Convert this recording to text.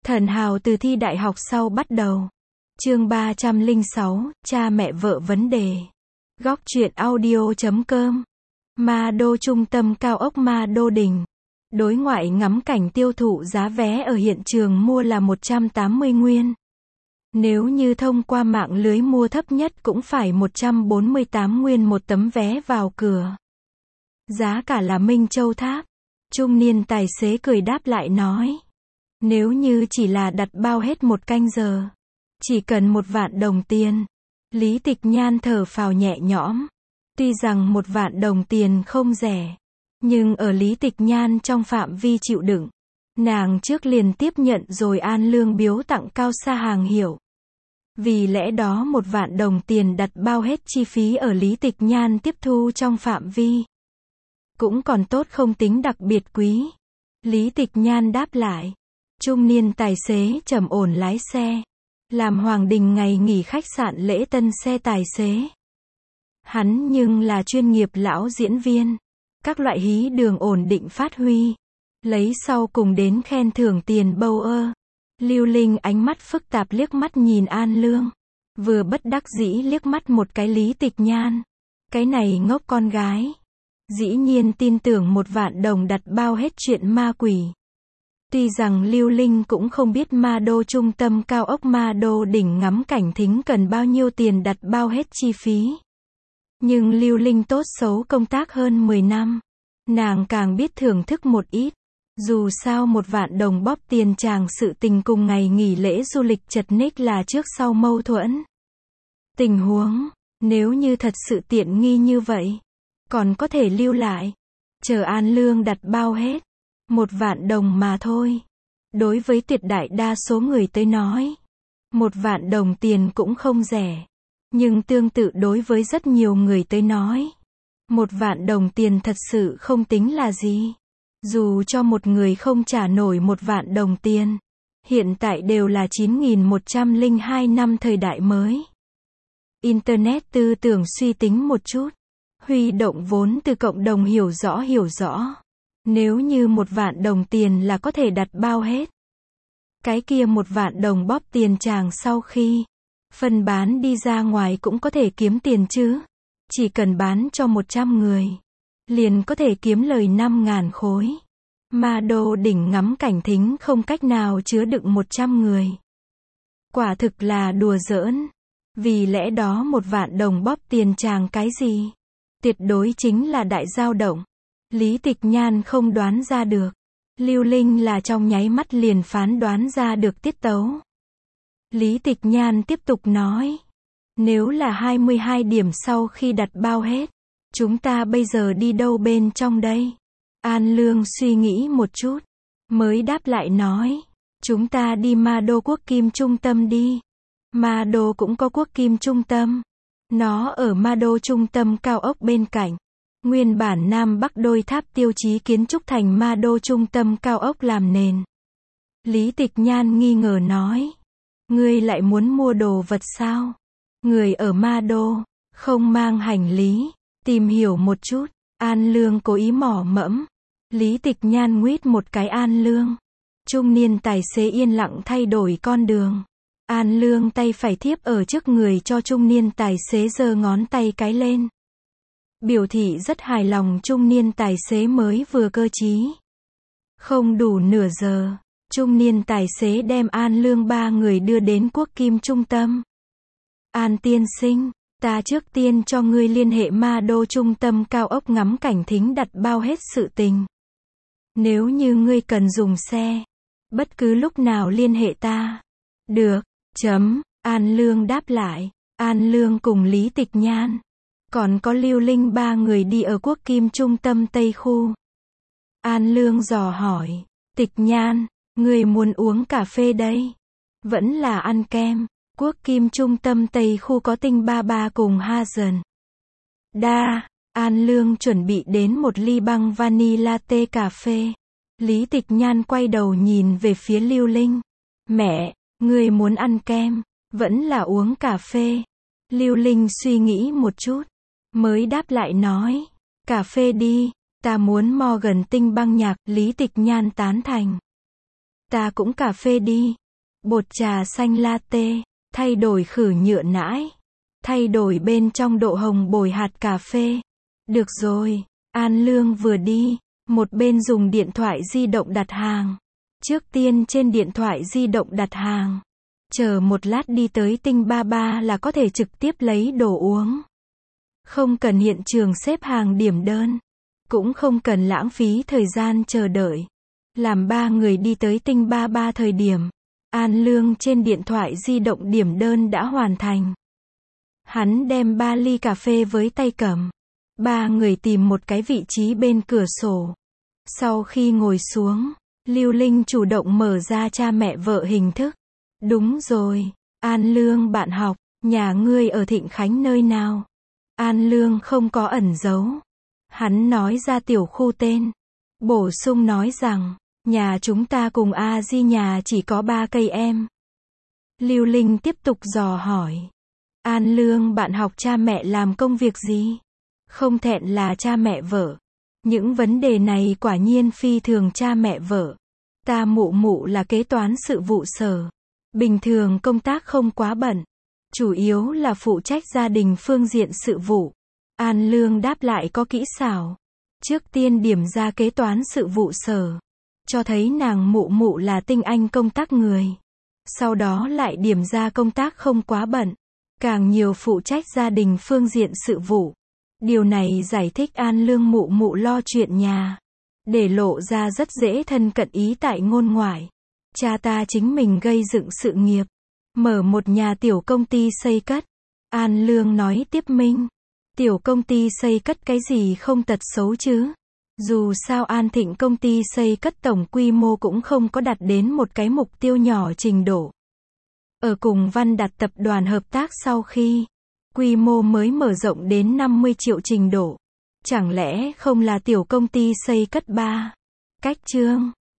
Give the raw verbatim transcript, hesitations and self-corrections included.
Thần hào từ thi đại học sau bắt đầu. Chương ba trăm lẻ sáu, cha mẹ vợ vấn đề. Góc truyện audio chấm com. Ma Đô trung tâm cao ốc Ma Đô Đình. Đối ngoại ngắm cảnh tiêu thụ giá vé ở hiện trường mua là một trăm tám mươi nguyên. Nếu như thông qua mạng lưới mua thấp nhất cũng phải một trăm bốn mươi tám nguyên một tấm vé vào cửa. Giá cả là Minh Châu Tháp. Trung niên tài xế cười đáp lại nói. Nếu như chỉ là đặt bao hết một canh giờ, chỉ cần một vạn đồng tiền. Lý Tịch Nhan thở phào nhẹ nhõm. Tuy rằng một vạn đồng tiền không rẻ, nhưng ở Lý Tịch Nhan trong phạm vi chịu đựng. Nàng trước liền tiếp nhận rồi An Lương biếu tặng cao xa hàng hiệu. Vì lẽ đó một vạn đồng tiền đặt bao hết chi phí ở Lý Tịch Nhan tiếp thu trong phạm vi. Cũng còn tốt không tính đặc biệt quý. Lý Tịch Nhan đáp lại. Trung niên tài xế trầm ổn lái xe. Làm Hoàng Đình ngày nghỉ khách sạn lễ tân xe tài xế. Hắn nhưng là chuyên nghiệp lão diễn viên. Các loại hí đường ổn định phát huy. Lấy sau cùng đến khen thưởng tiền bâu ơ. Lưu Linh ánh mắt phức tạp liếc mắt nhìn An Lương. Vừa bất đắc dĩ liếc mắt một cái Lý Tịch Nhan. Cái này ngốc con gái. Dĩ nhiên tin tưởng một vạn đồng đặt bao hết chuyện ma quỷ. Tuy rằng Lưu Linh cũng không biết Ma Đô trung tâm cao ốc Ma Đô đỉnh ngắm cảnh thính cần bao nhiêu tiền đặt bao hết chi phí. Nhưng Lưu Linh tốt xấu công tác hơn mười năm. Nàng càng biết thưởng thức một ít. Dù sao một vạn đồng bóp tiền chàng sự tình cùng ngày nghỉ lễ du lịch chật ních là trước sau mâu thuẫn. Tình huống, nếu như thật sự tiện nghi như vậy, còn có thể lưu lại. Chờ An Lương đặt bao hết. Một vạn đồng mà thôi. Đối với tuyệt đại đa số người tới nói, một vạn đồng tiền cũng không rẻ. Nhưng tương tự đối với rất nhiều người tới nói, một vạn đồng tiền thật sự không tính là gì. Dù cho một người không trả nổi một vạn đồng tiền, hiện tại đều là chín nghìn một trăm lẻ hai năm thời đại mới. Internet tư tưởng suy tính một chút. Huy động vốn từ cộng đồng hiểu rõ hiểu rõ. Nếu như một vạn đồng tiền là có thể đặt bao hết. Cái kia một vạn đồng bóp tiền chàng sau khi phân bán đi ra ngoài cũng có thể kiếm tiền chứ. Chỉ cần bán cho một trăm người, liền có thể kiếm lời năm ngàn khối. Ma Đô đỉnh ngắm cảnh thính không cách nào chứa đựng một trăm người. Quả thực là đùa giỡn. Vì lẽ đó một vạn đồng bóp tiền chàng cái gì? Tuyệt đối chính là đại dao động. Lý Tịch Nhan không đoán ra được. Lưu Linh là trong nháy mắt liền phán đoán ra được tiết tấu. Lý Tịch Nhan tiếp tục nói. Nếu là hai mươi hai điểm sau khi đặt bao hết, chúng ta bây giờ đi đâu bên trong đây? An Lương suy nghĩ một chút, mới đáp lại nói. Chúng ta đi Ma Đô Quốc Kim Trung tâm đi. Ma Đô cũng có Quốc Kim Trung tâm. Nó ở Ma Đô trung tâm cao ốc bên cạnh. Nguyên bản Nam Bắc đôi tháp tiêu chí kiến trúc thành Ma Đô trung tâm cao ốc làm nền. Lý Tịch Nhan nghi ngờ nói. Ngươi lại muốn mua đồ vật sao? Người ở Ma Đô, không mang hành lý. Tìm hiểu một chút. An Lương cố ý mỏ mẫm. Lý Tịch Nhan nguyết một cái An Lương. Trung niên tài xế yên lặng thay đổi con đường. An Lương tay phải thiếp ở trước người cho trung niên tài xế giơ ngón tay cái lên. Biểu thị rất hài lòng trung niên tài xế mới vừa cơ trí. Không đủ nửa giờ, trung niên tài xế đem An Lương ba người đưa đến Quốc Kim trung tâm. An tiên sinh, ta trước tiên cho ngươi liên hệ Ma Đô trung tâm cao ốc ngắm cảnh thính đặt bao hết sự tình. Nếu như ngươi cần dùng xe, bất cứ lúc nào liên hệ ta. Được, chấm, An Lương đáp lại. An Lương cùng Lý Tịch Nhan. Còn có Lưu Linh ba người đi ở Quốc Kim trung tâm Tây Khu. An Lương dò hỏi. Tịch Nhan, người muốn uống cà phê đây? Vẫn là ăn kem. Quốc Kim trung tâm Tây Khu có tinh ba ba cùng Hazen. Đa, An Lương chuẩn bị đến một ly băng vani latte cà phê. Lý Tịch Nhan quay đầu nhìn về phía Lưu Linh. Mẹ, người muốn ăn kem, vẫn là uống cà phê? Lưu Linh suy nghĩ một chút, mới đáp lại nói. Cà phê đi, ta muốn Morgan tinh băng nhạc. Lý Tịch Nhan tán thành. Ta cũng cà phê đi. Bột trà xanh latte, thay đổi khử nhựa nãi, thay đổi bên trong độ hồng bồi hạt cà phê. Được rồi, An Lương vừa đi, một bên dùng điện thoại di động đặt hàng. Trước tiên trên điện thoại di động đặt hàng. Chờ một lát đi tới Tinh Ba Ba là có thể trực tiếp lấy đồ uống. Không cần hiện trường xếp hàng điểm đơn. Cũng không cần lãng phí thời gian chờ đợi. Làm ba người đi tới Tinh Ba Ba thời điểm, An Lương trên điện thoại di động điểm đơn đã hoàn thành. Hắn đem ba ly cà phê với tay cầm. Ba người tìm một cái vị trí bên cửa sổ. Sau khi ngồi xuống, Lưu Linh chủ động mở ra cha mẹ vợ hình thức. Đúng rồi, An Lương bạn học, nhà ngươi ở Thịnh Khánh nơi nào? An Lương không có ẩn giấu. Hắn nói ra tiểu khu tên. Bổ sung nói rằng, nhà chúng ta cùng A Di nhà chỉ có ba cây em. Lưu Linh tiếp tục dò hỏi. An Lương bạn học cha mẹ làm công việc gì? Không thẹn là cha mẹ vợ. Những vấn đề này quả nhiên phi thường cha mẹ vợ. Ta mụ mụ là kế toán sự vụ sở. Bình thường công tác không quá bận. Chủ yếu là phụ trách gia đình phương diện sự vụ. An Lương đáp lại có kỹ xảo. Trước tiên điểm ra kế toán sự vụ sở. Cho thấy nàng mụ mụ là tinh anh công tác người. Sau đó lại điểm ra công tác không quá bận. Càng nhiều phụ trách gia đình phương diện sự vụ. Điều này giải thích An Lương mụ mụ lo chuyện nhà. Để lộ ra rất dễ thân cận ý tại ngôn ngoại. Cha ta chính mình gây dựng sự nghiệp. Mở một nhà tiểu công ty xây cất. An Lương nói tiếp minh. Tiểu công ty xây cất cái gì không tật xấu chứ. Dù sao An Thịnh công ty xây cất tổng quy mô cũng không có đạt đến một cái mục tiêu nhỏ trình độ. Ở cùng Văn Đạt tập đoàn hợp tác sau khi quy mô mới mở rộng đến năm mươi triệu trình độ. Chẳng lẽ không là tiểu công ty xây cất ba? Cách chương